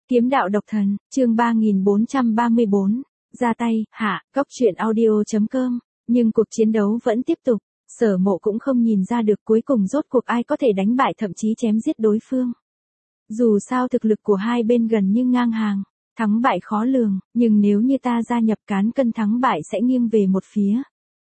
Kiếm đạo độc thần, chương 3434, ra tay, hạ, góc truyện audio.com, nhưng cuộc chiến đấu vẫn tiếp tục, Sở Mộ cũng không nhìn ra được cuối cùng rốt cuộc ai có thể đánh bại thậm chí chém giết đối phương. Dù sao thực lực của hai bên gần như ngang hàng, thắng bại khó lường, nhưng nếu như ta gia nhập cán cân thắng bại sẽ nghiêng về một phía.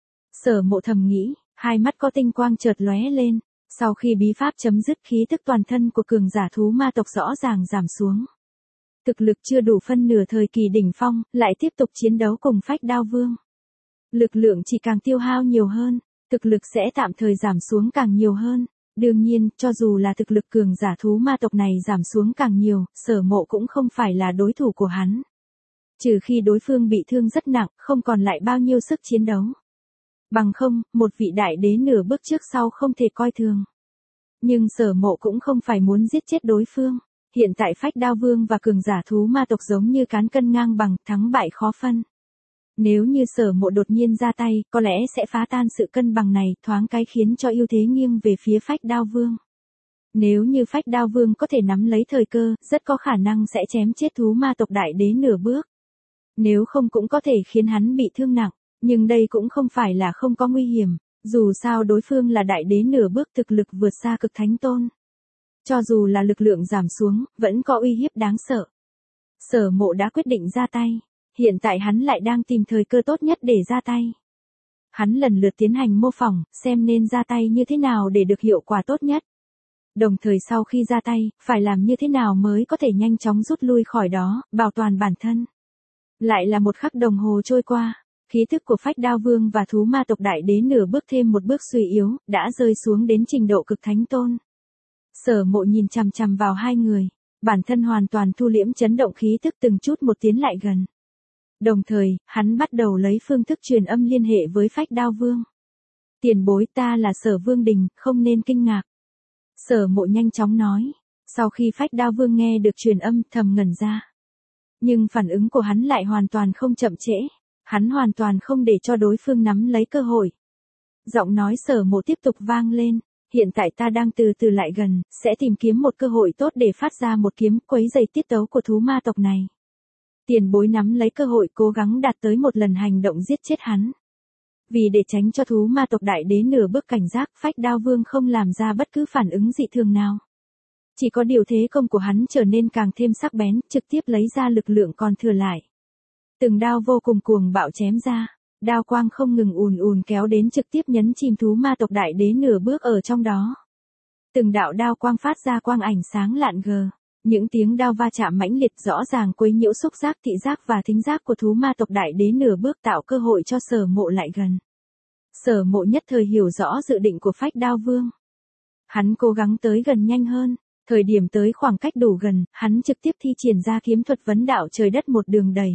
Sở Mộ thầm nghĩ, hai mắt có tinh quang chợt lóe lên, sau khi bí pháp chấm dứt khí tức toàn thân của cường giả thú ma tộc rõ ràng giảm xuống. Thực lực chưa đủ phân nửa thời kỳ đỉnh phong, lại tiếp tục chiến đấu cùng Phách Đao Vương. Lực lượng chỉ càng tiêu hao nhiều hơn, thực lực sẽ tạm thời giảm xuống càng nhiều hơn. Đương nhiên, cho dù là thực lực cường giả thú ma tộc này giảm xuống càng nhiều, Sở Mộ cũng không phải là đối thủ của hắn. Trừ khi đối phương bị thương rất nặng, không còn lại bao nhiêu sức chiến đấu. Bằng không, một vị đại đế nửa bước trước sau không thể coi thường. Nhưng Sở Mộ cũng không phải muốn giết chết đối phương. Hiện tại Phách Đao Vương và cường giả thú ma tộc giống như cán cân ngang bằng, thắng bại khó phân. Nếu như Sở Mộ đột nhiên ra tay, có lẽ sẽ phá tan sự cân bằng này, thoáng cái khiến cho ưu thế nghiêng về phía Phách Đao Vương. Nếu như Phách Đao Vương có thể nắm lấy thời cơ, rất có khả năng sẽ chém chết thú ma tộc đại đế nửa bước. Nếu không cũng có thể khiến hắn bị thương nặng, nhưng đây cũng không phải là không có nguy hiểm, dù sao đối phương là đại đế nửa bước thực lực vượt xa cực thánh tôn. Cho dù là lực lượng giảm xuống, vẫn có uy hiếp đáng sợ. Sở Mộ đã quyết định ra tay. Hiện tại hắn lại đang tìm thời cơ tốt nhất để ra tay. Hắn lần lượt tiến hành mô phỏng, xem nên ra tay như thế nào để được hiệu quả tốt nhất. Đồng thời sau khi ra tay, phải làm như thế nào mới có thể nhanh chóng rút lui khỏi đó, bảo toàn bản thân. Lại là một khắc đồng hồ trôi qua, khí thức của Phách Đao Vương và thú ma tộc đại đế nửa bước thêm một bước suy yếu, đã rơi xuống đến trình độ cực thánh tôn. Sở Mộ nhìn chằm chằm vào hai người, bản thân hoàn toàn thu liễm chấn động khí thức từng chút một tiến lại gần. Đồng thời, hắn bắt đầu lấy phương thức truyền âm liên hệ với Phách Đao Vương. Tiền bối, ta là Sở Vương Đình, không nên kinh ngạc. Sở Mộ nhanh chóng nói, sau khi Phách Đao Vương nghe được truyền âm thầm ngẩn ra. Nhưng phản ứng của hắn lại hoàn toàn không chậm trễ, hắn hoàn toàn không để cho đối phương nắm lấy cơ hội. Giọng nói Sở Mộ tiếp tục vang lên. Hiện tại ta đang từ từ lại gần, sẽ tìm kiếm một cơ hội tốt để phát ra một kiếm quấy dày tiết tấu của thú ma tộc này. Tiền bối nắm lấy cơ hội cố gắng đạt tới một lần hành động giết chết hắn. Vì để tránh cho thú ma tộc đại đế nửa bước cảnh giác, Phách Đao Vương không làm ra bất cứ phản ứng dị thường nào. Chỉ có điều thế công của hắn trở nên càng thêm sắc bén, trực tiếp lấy ra lực lượng còn thừa lại. Từng đao vô cùng cuồng bạo chém ra. Đao quang không ngừng ùn ùn kéo đến trực tiếp nhấn chìm thú ma tộc đại đế nửa bước ở trong đó. Từng đạo đao quang phát ra quang ảnh sáng lạn gờ. Những tiếng đao va chạm mãnh liệt rõ ràng quấy nhiễu xúc giác thị giác và thính giác của thú ma tộc đại đế nửa bước tạo cơ hội cho Sở Mộ lại gần. Sở Mộ nhất thời hiểu rõ dự định của Phách Đao Vương. Hắn cố gắng tới gần nhanh hơn. Thời điểm tới khoảng cách đủ gần, hắn trực tiếp thi triển ra kiếm thuật vấn đạo trời đất một đường đầy.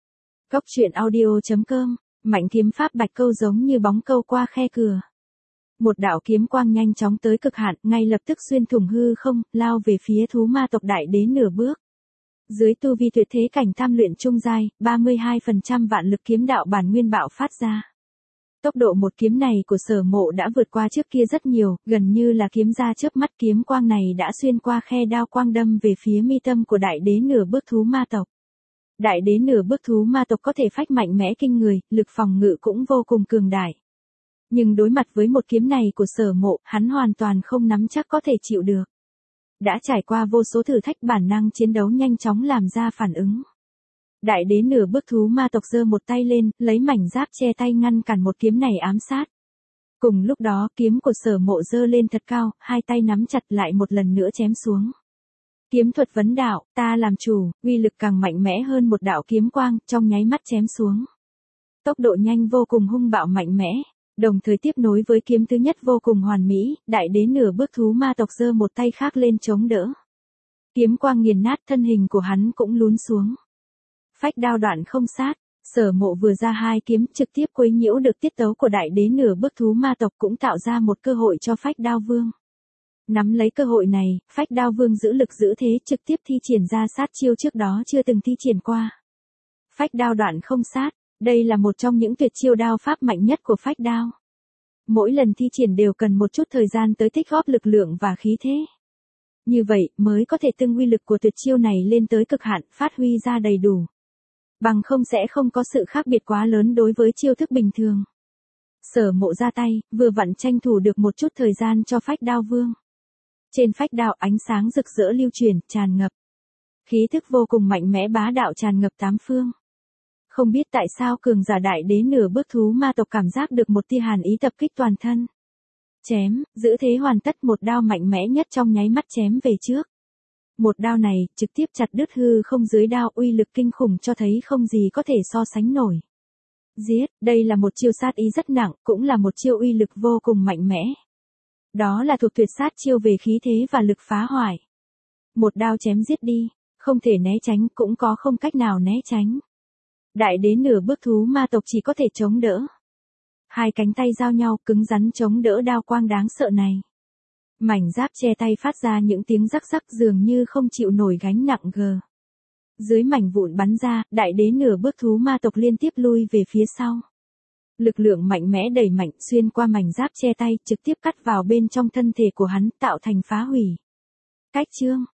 Góc truyện audio.com. Mạnh kiếm pháp bạch câu giống như bóng câu qua khe cửa. Một đạo kiếm quang nhanh chóng tới cực hạn, ngay lập tức xuyên thủng hư không, lao về phía thú ma tộc đại đế nửa bước. Dưới tu vi tuyệt thế cảnh tham luyện trung giai, 32% vạn lực kiếm đạo bản nguyên bạo phát ra. Tốc độ một kiếm này của Sở Mộ đã vượt qua trước kia rất nhiều, gần như là kiếm ra chớp mắt, kiếm quang này đã xuyên qua khe đao quang đâm về phía mi tâm của đại đế nửa bước thú ma tộc. Đại đế nửa bước thú ma tộc có thể phách mạnh mẽ kinh người, lực phòng ngự cũng vô cùng cường đại. Nhưng đối mặt với một kiếm này của Sở Mộ, hắn hoàn toàn không nắm chắc có thể chịu được. Đã trải qua vô số thử thách, bản năng chiến đấu nhanh chóng làm ra phản ứng. Đại đế nửa bước thú ma tộc giơ một tay lên, lấy mảnh giáp che tay ngăn cản một kiếm này ám sát. Cùng lúc đó, kiếm của Sở Mộ giơ lên thật cao, hai tay nắm chặt lại một lần nữa chém xuống. Kiếm thuật vấn đạo, ta làm chủ, uy lực càng mạnh mẽ hơn một đạo kiếm quang, trong nháy mắt chém xuống. Tốc độ nhanh vô cùng hung bạo mạnh mẽ, đồng thời tiếp nối với kiếm thứ nhất vô cùng hoàn mỹ, đại đế nửa bước thú ma tộc giơ một tay khác lên chống đỡ. Kiếm quang nghiền nát thân hình của hắn cũng lún xuống. Phách đao đoạn không sát, Sở Mộ vừa ra hai kiếm trực tiếp quấy nhiễu được tiết tấu của đại đế nửa bước thú ma tộc cũng tạo ra một cơ hội cho Phách Đao Vương. Nắm lấy cơ hội này, Phách Đao Vương giữ lực giữ thế trực tiếp thi triển ra sát chiêu trước đó chưa từng thi triển qua. Phách đao đoạn không sát, đây là một trong những tuyệt chiêu đao pháp mạnh nhất của Phách Đao. Mỗi lần thi triển đều cần một chút thời gian tới tích góp lực lượng và khí thế. Như vậy mới có thể tăng uy lực của tuyệt chiêu này lên tới cực hạn, phát huy ra đầy đủ. Bằng không sẽ không có sự khác biệt quá lớn đối với chiêu thức bình thường. Sở Mộ ra tay, vừa vặn tranh thủ được một chút thời gian cho phách đao vương. Trên phách đao ánh sáng rực rỡ lưu truyền, tràn ngập. Khí thức vô cùng mạnh mẽ bá đạo tràn ngập tám phương. Không biết tại sao cường giả đại đế nửa bước thú ma tộc cảm giác được một tia hàn ý tập kích toàn thân. Chém, giữ thế hoàn tất, một đao mạnh mẽ nhất trong nháy mắt chém về trước. Một đao này, trực tiếp chặt đứt hư không dưới đao, uy lực kinh khủng cho thấy không gì có thể so sánh nổi. Giết, đây là một chiêu sát ý rất nặng, cũng là một chiêu uy lực vô cùng mạnh mẽ. Đó là thuộc tuyệt sát chiêu về khí thế và lực phá hoại. Một đao chém giết đi, không thể né tránh, cũng có không cách nào né tránh. Đại đế nửa bước thú ma tộc chỉ có thể chống đỡ. Hai cánh tay giao nhau, cứng rắn chống đỡ đao quang đáng sợ này. Mảnh giáp che tay phát ra những tiếng rắc rắc dường như không chịu nổi gánh nặng gờ. Dưới mảnh vụn bắn ra, đại đế nửa bước thú ma tộc liên tiếp lui về phía sau. Lực lượng mạnh mẽ đẩy mạnh xuyên qua mảnh giáp che tay, trực tiếp cắt vào bên trong thân thể của hắn, tạo thành phá hủy. Cách chương,